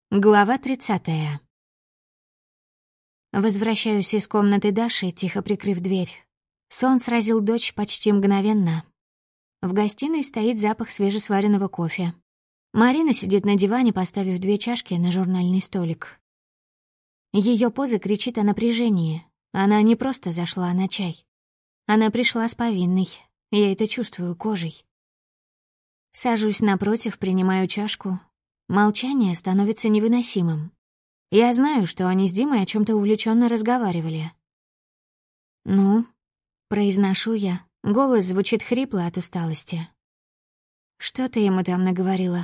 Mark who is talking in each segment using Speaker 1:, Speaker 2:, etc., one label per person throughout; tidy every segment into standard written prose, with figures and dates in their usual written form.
Speaker 1: Глава 30. Возвращаюсь из комнаты Даши, тихо прикрыв дверь. Сон сразил дочь почти мгновенно. В гостиной стоит запах свежесваренного кофе. Марина сидит на диване, поставив 2 чашки на журнальный столик. Ее поза кричит о напряжении. Она не просто зашла на чай. Она пришла с повинной. Я это чувствую кожей. Сажусь напротив, принимаю чашку. Молчание становится невыносимым. Я знаю, что они с Димой о чем-то увлеченно разговаривали. «Ну?» — произношу я. Голос звучит хрипло от усталости. «Что ты ему там наговорила?»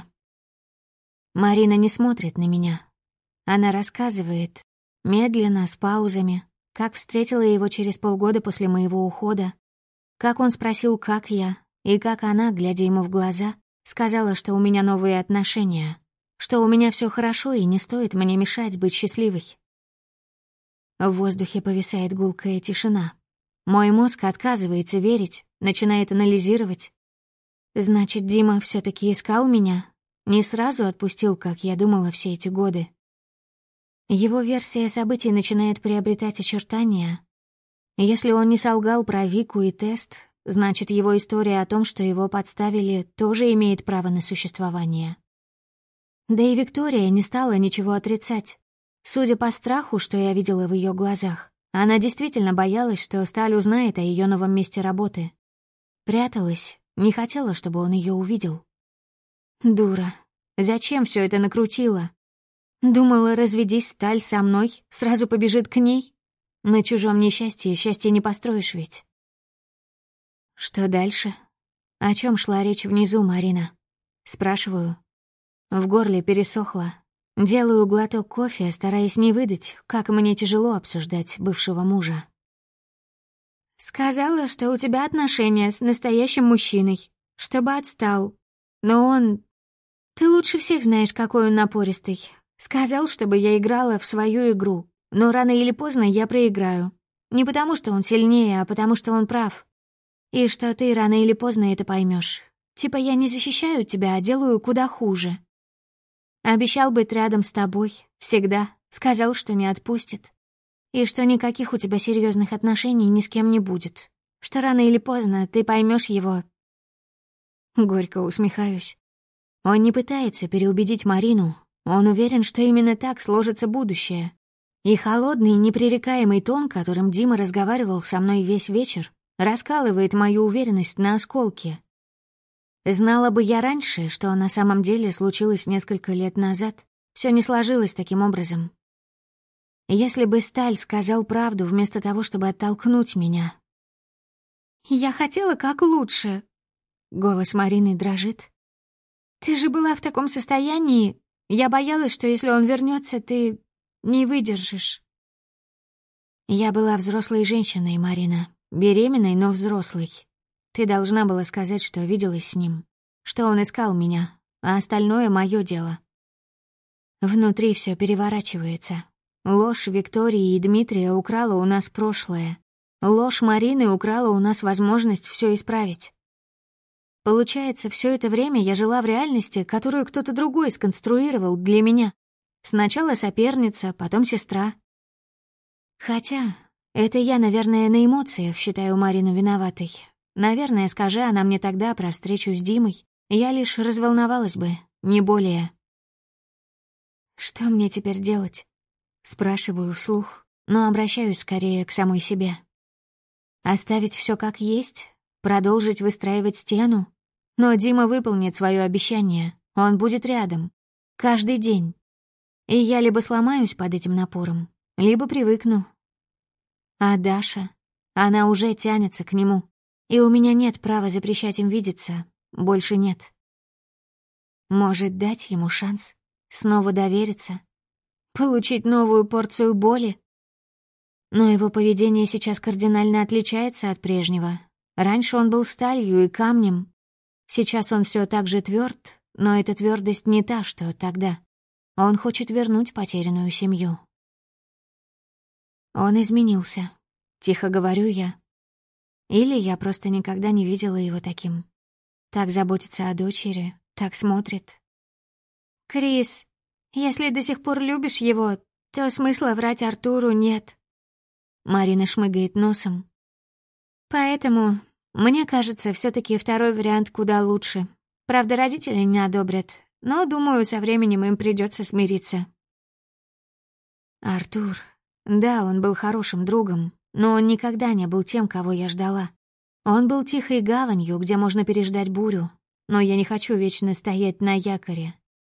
Speaker 1: Марина не смотрит на меня. Она рассказывает, медленно, с паузами, как встретила его через полгода после моего ухода, как он спросил, как я, и как она, глядя ему в глаза, сказала, что у меня новые отношения, что у меня все хорошо и не стоит мне мешать быть счастливой. В воздухе повисает гулкая тишина. Мой мозг отказывается верить, начинает анализировать. Значит, Дима все таки искал меня, не сразу отпустил, как я думала все эти годы. Его версия событий начинает приобретать очертания. Если он не солгал про Вику и тест, значит, его история о том, что его подставили, тоже имеет право на существование. Да и Виктория не стала ничего отрицать. Судя по страху, что я видела в ее глазах, она действительно боялась, что Сталь узнает о ее новом месте работы. Пряталась, не хотела, чтобы он ее увидел. Дура. Зачем все это накрутила? Думала, разведись Сталь со мной, сразу побежит к ней? На чужом несчастье счастье не построишь ведь. Что дальше? О чем шла речь внизу, Марина? Спрашиваю. В горле пересохло. Делаю глоток кофе, стараясь не выдать, как мне тяжело обсуждать бывшего мужа. «Сказала, что у тебя отношения с настоящим мужчиной, чтобы отстал. Но он... Ты лучше всех знаешь, какой он напористый. Сказал, чтобы я играла в свою игру, но рано или поздно я проиграю. Не потому, что он сильнее, а потому, что он прав. И что ты рано или поздно это поймешь. Типа я не защищаю тебя, а делаю куда хуже. Обещал быть рядом с тобой, всегда. Сказал, что не отпустит. И что никаких у тебя серьезных отношений ни с кем не будет. Что рано или поздно ты поймешь его. Горько усмехаюсь. Он не пытается переубедить Марину. Он уверен, что именно так сложится будущее. И холодный, непререкаемый тон, которым Дима разговаривал со мной весь вечер, раскалывает мою уверенность на осколки. Знала бы я раньше, что на самом деле случилось несколько лет назад, все не сложилось таким образом. Если бы Сталь сказал правду вместо того, чтобы оттолкнуть меня. «Я хотела как лучше», — голос Марины дрожит. «Ты же была в таком состоянии. Я боялась, что если он вернется, ты не выдержишь». Я была взрослой женщиной, Марина, беременной, но взрослой. Ты должна была сказать, что виделась с ним, что он искал меня, а остальное — мое дело. Внутри все переворачивается. Ложь Виктории и Дмитрия украла у нас прошлое. Ложь Марины украла у нас возможность все исправить. Получается, все это время я жила в реальности, которую кто-то другой сконструировал для меня. Сначала соперница, потом сестра. Хотя это я, наверное, на эмоциях считаю Марину виноватой. Наверное, скажи она мне тогда про встречу с Димой, я лишь разволновалась бы, не более. «Что мне теперь делать?» Спрашиваю вслух, но обращаюсь скорее к самой себе. Оставить все как есть? Продолжить выстраивать стену? Но Дима выполнит свое обещание, он будет рядом. Каждый день. И я либо сломаюсь под этим напором, либо привыкну. А Даша? Она уже тянется к нему. И у меня нет права запрещать им видеться. Больше нет. Может, дать ему шанс? Снова довериться? Получить новую порцию боли? Но его поведение сейчас кардинально отличается от прежнего. Раньше он был сталью и камнем. Сейчас он все так же тверд, но эта твердость не та, что тогда. Он хочет вернуть потерянную семью. Он изменился. Тихо говорю я. Или я просто никогда не видела его таким. Так заботится о дочери, так смотрит. «Крис, Если до сих пор любишь его, то смысла врать Артуру нет. Марина шмыгает носом. Поэтому, мне кажется, все таки второй вариант куда лучше. Правда, родители не одобрят, но, думаю, со временем им придется смириться. Артур. Да, он был хорошим другом, но он никогда не был тем, кого я ждала. Он был тихой гаванью, где можно переждать бурю, но я не хочу вечно стоять на якоре.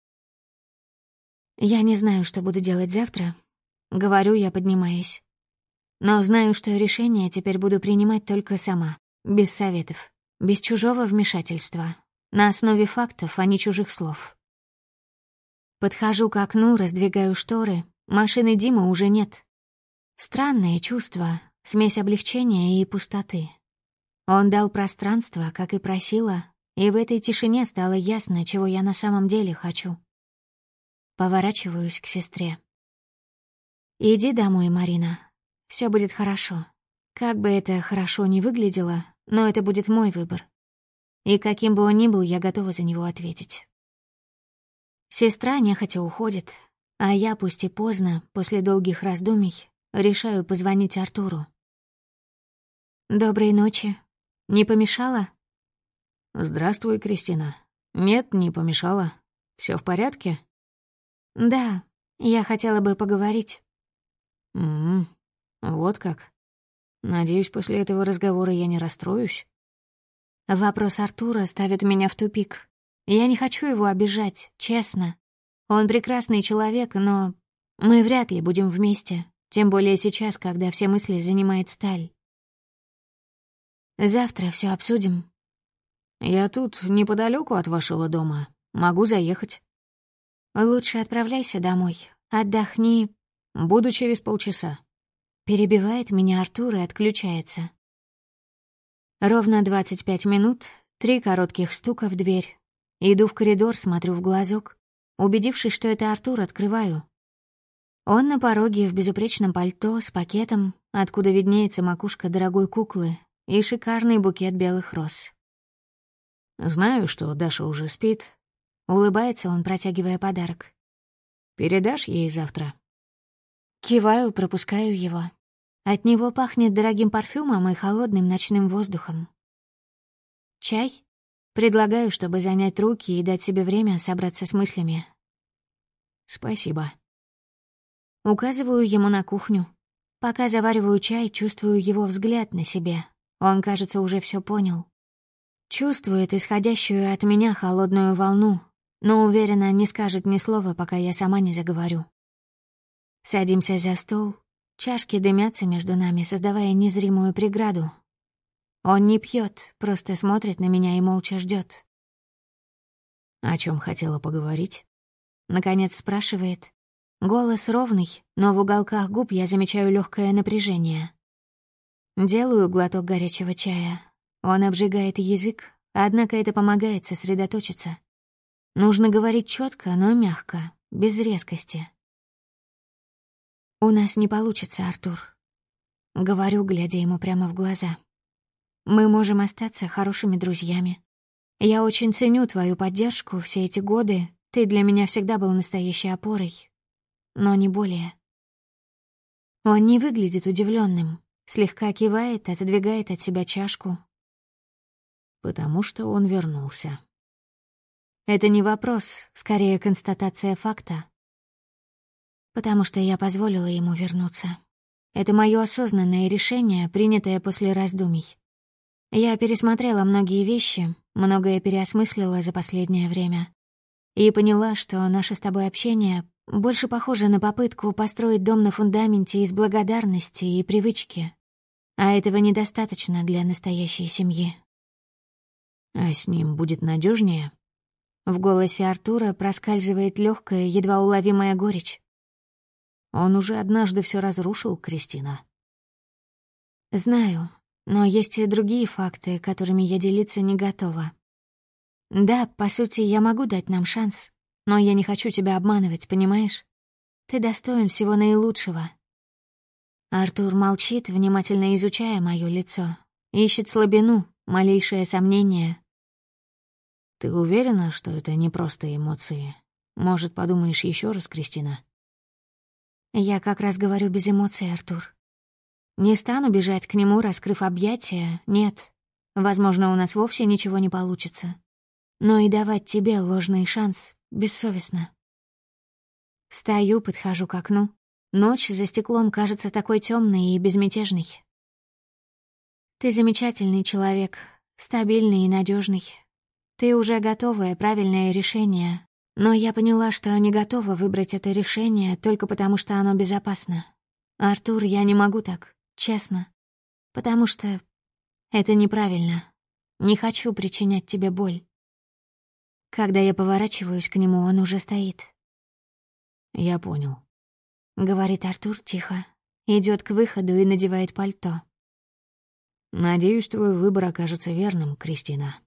Speaker 1: Я не знаю, что буду делать завтра, говорю я, поднимаясь. Но знаю, что решение теперь буду принимать только сама, без советов, без чужого вмешательства, на основе фактов, а не чужих слов. Подхожу к окну, раздвигаю шторы, машины Димы уже нет. Странное чувство, смесь облегчения и пустоты. Он дал пространство, как и просила, и в этой тишине стало ясно, чего я на самом деле хочу. Поворачиваюсь к сестре. «Иди домой, Марина. Все будет хорошо. Как бы это хорошо ни выглядело, но это будет мой выбор. И каким бы он ни был, я готова за него ответить». Сестра нехотя уходит, а я, пусть и поздно, после долгих раздумий, решаю позвонить Артуру. «Доброй ночи. Не помешала?»
Speaker 2: «Здравствуй, Кристина. Нет, не помешала. Все в порядке?»
Speaker 1: «Да, я хотела бы поговорить».
Speaker 2: Вот как. Надеюсь, после этого разговора я не расстроюсь.
Speaker 1: Вопрос Артура ставит меня в тупик. Я не хочу его обижать, честно. Он прекрасный человек, но мы вряд ли будем вместе, тем более сейчас, когда все мысли занимает сталь. Завтра все обсудим.
Speaker 2: Я тут неподалеку от вашего дома. Могу заехать.
Speaker 1: Лучше отправляйся домой. Отдохни.
Speaker 2: Буду через полчаса.
Speaker 1: Перебивает меня Артур и отключается. Ровно 25 минут, 3 коротких стука в дверь. Иду в коридор, смотрю в глазок. Убедившись, что это Артур, открываю. Он на пороге в безупречном пальто с пакетом, откуда виднеется макушка дорогой куклы и шикарный букет белых роз.
Speaker 2: Знаю, что Даша уже спит.
Speaker 1: Улыбается он, протягивая подарок.
Speaker 2: Передашь ей завтра?
Speaker 1: Киваю, пропускаю его. От него пахнет дорогим парфюмом и холодным ночным воздухом. Чай? Предлагаю, чтобы занять руки и дать себе время собраться с мыслями.
Speaker 2: Спасибо.
Speaker 1: Указываю ему на кухню. Пока завариваю чай, чувствую его взгляд на себе. Он, кажется, уже все понял. Чувствует исходящую от меня холодную волну, но уверена, не скажет ни слова, пока я сама не заговорю. Садимся за стол. Чашки дымятся между нами, создавая незримую преграду. Он не пьет, просто смотрит на меня и молча ждет.
Speaker 2: О чем хотела поговорить?
Speaker 1: Наконец спрашивает. Голос ровный, но в уголках губ я замечаю легкое напряжение. Делаю глоток горячего чая. Он обжигает язык, однако это помогает сосредоточиться. Нужно говорить четко, но мягко, без резкости. «У нас не получится, Артур», — говорю, глядя ему прямо в глаза. «Мы можем остаться хорошими друзьями. Я очень ценю твою поддержку все эти годы, ты для меня всегда был настоящей опорой, но не более». Он не выглядит удивленным, слегка кивает, отодвигает от себя чашку.
Speaker 2: Потому что он вернулся.
Speaker 1: Это не вопрос, скорее констатация факта. Потому что я позволила ему вернуться. Это моё осознанное решение, принятое после раздумий. Я пересмотрела многие вещи, многое переосмыслила за последнее время. И поняла, что наше с тобой общение больше похоже на попытку построить дом на фундаменте из благодарности и привычки. А этого недостаточно для настоящей семьи.
Speaker 2: А с ним будет надежнее?
Speaker 1: В голосе Артура проскальзывает легкая, едва уловимая горечь.
Speaker 2: Он уже однажды все разрушил, Кристина.
Speaker 1: Знаю, но есть и другие факты, которыми я делиться не готова. Да, по сути, я могу дать нам шанс, но я не хочу тебя обманывать, понимаешь? Ты достоин всего наилучшего. Артур молчит, внимательно изучая моё лицо. Ищет слабину, малейшее сомнение.
Speaker 2: Ты уверена, что это не просто эмоции? Может, подумаешь еще раз, Кристина?»
Speaker 1: Я как раз говорю без эмоций, Артур. Не стану бежать к нему, раскрыв объятия, нет. Возможно, у нас вовсе ничего не получится. Но и давать тебе ложный шанс бессовестно. Встаю, подхожу к окну. Ночь за стеклом кажется такой темной и безмятежной. Ты замечательный человек, стабильный и надежный. Ты уже готовое, правильное решение, но я поняла, что не готова выбрать это решение только потому, что оно безопасно. Артур, я не могу так, честно. Потому что это неправильно. Не хочу причинять тебе боль. Когда я поворачиваюсь к нему, он уже стоит.
Speaker 2: «Я понял»,
Speaker 1: — говорит Артур тихо. Идёт к выходу и надевает пальто.
Speaker 2: «Надеюсь, твой выбор окажется верным, Кристина».